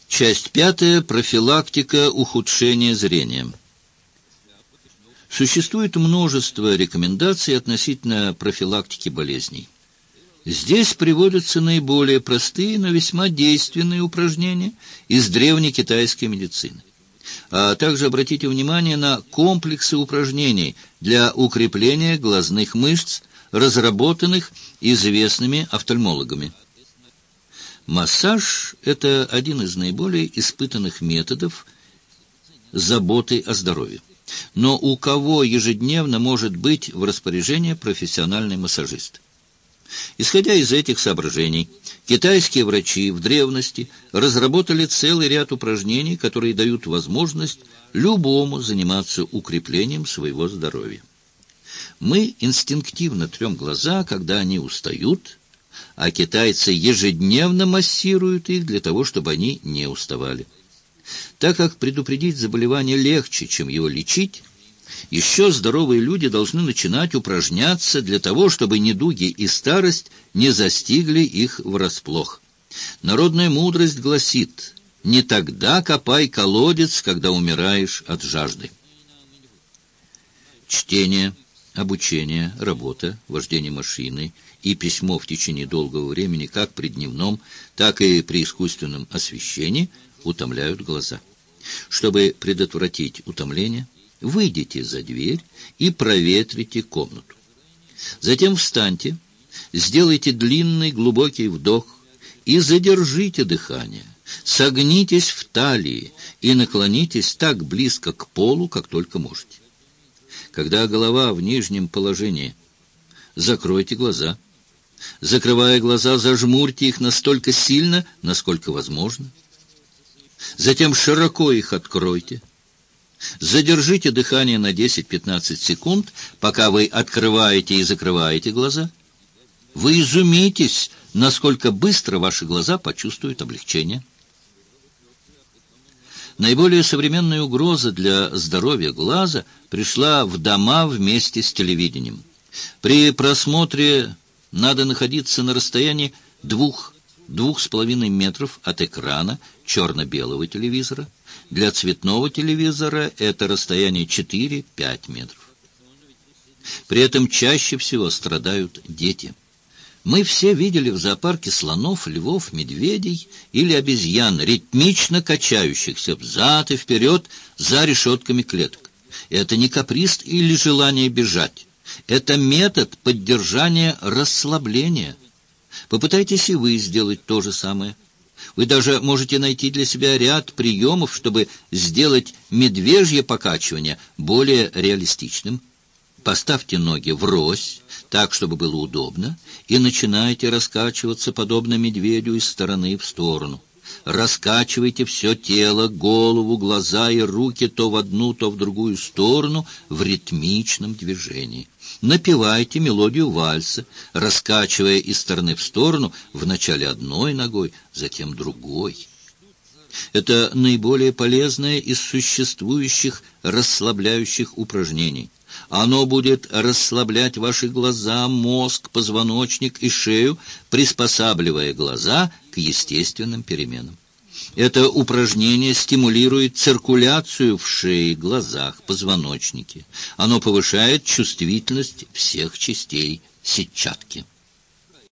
Часть 5. Профилактика ухудшения зрения. Существует множество рекомендаций относительно профилактики болезней. Здесь приводятся наиболее простые, но весьма действенные упражнения из древней китайской медицины. А также обратите внимание на комплексы упражнений для укрепления глазных мышц, разработанных известными офтальмологами. Массаж – это один из наиболее испытанных методов заботы о здоровье. Но у кого ежедневно может быть в распоряжении профессиональный массажист? Исходя из этих соображений, китайские врачи в древности разработали целый ряд упражнений, которые дают возможность любому заниматься укреплением своего здоровья. Мы инстинктивно трем глаза, когда они устают, а китайцы ежедневно массируют их для того, чтобы они не уставали. Так как предупредить заболевание легче, чем его лечить, еще здоровые люди должны начинать упражняться для того, чтобы недуги и старость не застигли их врасплох. Народная мудрость гласит: «Не тогда копай колодец, когда умираешь от жажды». Чтение, обучение, работа, вождение машиной и письмо в течение долгого времени как при дневном, так и при искусственном освещении утомляют глаза. Чтобы предотвратить утомление, выйдите за дверь и проветрите комнату. Затем встаньте, сделайте длинный глубокий вдох и задержите дыхание. Согнитесь в талии и наклонитесь так близко к полу, как только можете. Когда голова в нижнем положении, закройте глаза. Закрывая глаза, зажмурьте их настолько сильно, насколько возможно. Затем широко их откройте. Задержите дыхание на 10-15 секунд, пока вы открываете и закрываете глаза. Вы изумитесь, насколько быстро ваши глаза почувствуют облегчение. Наиболее современная угроза для здоровья глаза пришла в дома вместе с телевидением. При просмотре надо находиться на расстоянии 2-2,5 метров от экрана черно-белого телевизора. Для цветного телевизора это расстояние 4-5 метров. При этом чаще всего страдают дети. Мы все видели в зоопарке слонов, львов, медведей или обезьян, ритмично качающихся взад и вперед за решетками клеток. Это не каприз или желание бежать. Это метод поддержания расслабления. Попытайтесь и вы сделать то же самое. Вы даже можете найти для себя ряд приемов, чтобы сделать медвежье покачивание более реалистичным. Поставьте ноги врозь, так, чтобы было удобно, и начинайте раскачиваться, подобно медведю, из стороны в сторону. Раскачивайте все тело, голову, глаза и руки то в одну, то в другую сторону в ритмичном движении. Напевайте мелодию вальса, раскачивая из стороны в сторону вначале одной ногой, затем другой. Это наиболее полезное из существующих расслабляющих упражнений. Оно будет расслаблять ваши глаза, мозг, позвоночник и шею, приспосабливая глаза к естественным переменам. Это упражнение стимулирует циркуляцию в шее, глазах, позвоночнике. Оно повышает чувствительность всех частей сетчатки.